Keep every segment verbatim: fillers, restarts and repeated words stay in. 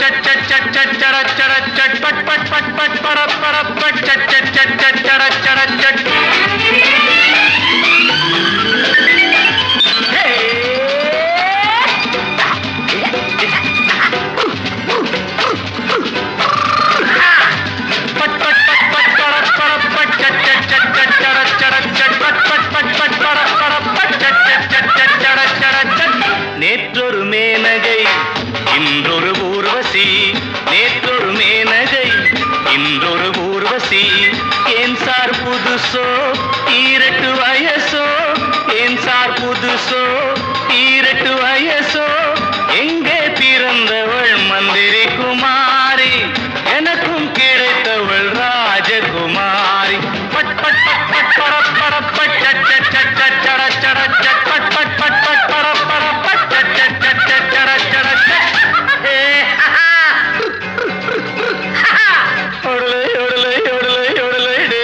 நேற்றொரு மேனகை இன்றொரு ஊர்வசி, நேற்றொரு மேனகை இன்றொரு ஊர்வசி. ஏன் சார் புதுசோ ஈரட்டு வயசோ, ஏன் சார் புதுசோ ஈரட்டு வயசோ. எங்கே பிறந்தவள் மந்திரி குமாரி, எனக்கும் கிடைத்தவள் ராஜகுமாரி. பட் பட் பட் பட் பட பட பட் சட் சட் சட் சட் சட சட சட் பட் பட் பட் பட் பட பட பட் சட் சட் சட் சட் சட சட சட். ஏ ஒடலை ஒடலை ஒடலை ஒடலை டே,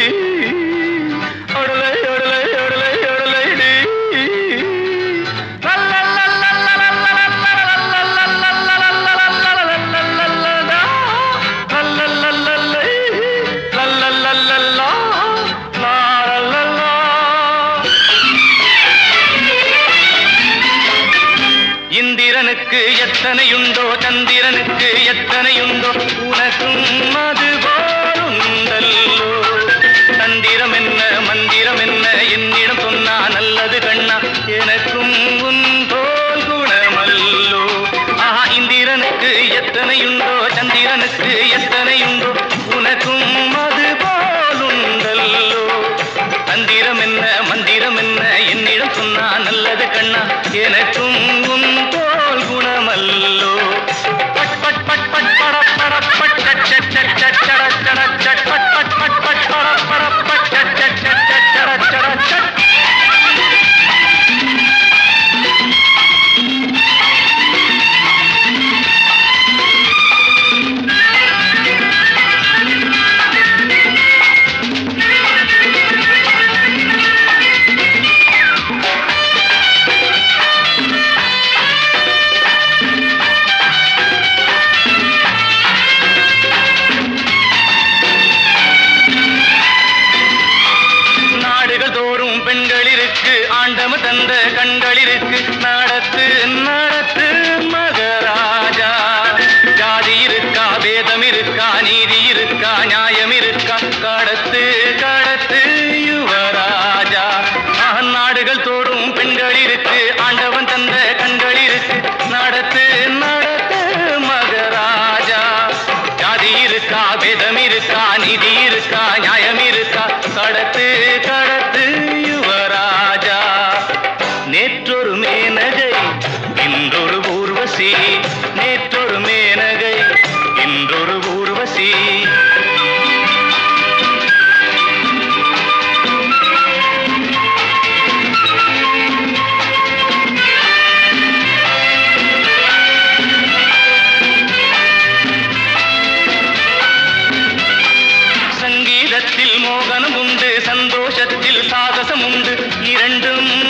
ஒடலை ஒடலை ஒடலை ஒடலை டே. இந்திரனுக்கு எத்தனையுண்டோ சந்திரனுக்கு எத்தனையுண்டோ, உனக்கும் அது போலுண்டல்லோ. தந்திரம் என்ன மந்திரம் என்ன என்னிடம் சொன்னா நல்லது கண்ணா, எனக்கும் உன் போல் குணமல்லோ. ஆஹா, இந்திரனுக்கு எத்தனையுண்டோ சந்திரனுக்கு எத்தனையுண்டோ, உனக்கும் அது போலுண்டல்லோ. தந்திரம் என்ன மந்திரம் என்ன என்னிடம் சொன்னா நல்லது கண்ணா, எனக்கும் உன் போல் குணமல்லோ. பட் பட் பட் பட் பட பட பட் சட் சட் சட் சட் சட சட சட் பட் பட் பட் பட் பட பட பட் சட் சட் சட் சட் சட சட சட். ஆண்டவ தந்த கண்கள் இருக்கு, நடத்து நடத்து மகராஜா. ஜாதி இருக்கா வேதம் இருக்கா நீதி இருக்கா நியாயம் இருக்கா, கடத்து கடத்து யுவராஜா. நாடுகள் தோறும் பெண்கள் இருக்கு, ஆண்டவன் தந்த கண்கள் இருக்கு, நடத்து நடத்து மகராஜா. ஜாதி இருக்கா வேதம் இருக்கா நீதி இருக்கா நியாயம் இருக்கா, கடத்து கடத்து யுவராஜா. நேற்றொரு மேனகை இன்றொரு ஊர்வசி, நேற்றொரு மேனகை இன்றொரு ஊர்வசி. சங்கீதத்தில் மோகனம் உண்டு, சந்தோஷத்தில் சாகசம் உண்டு, இரண்டும்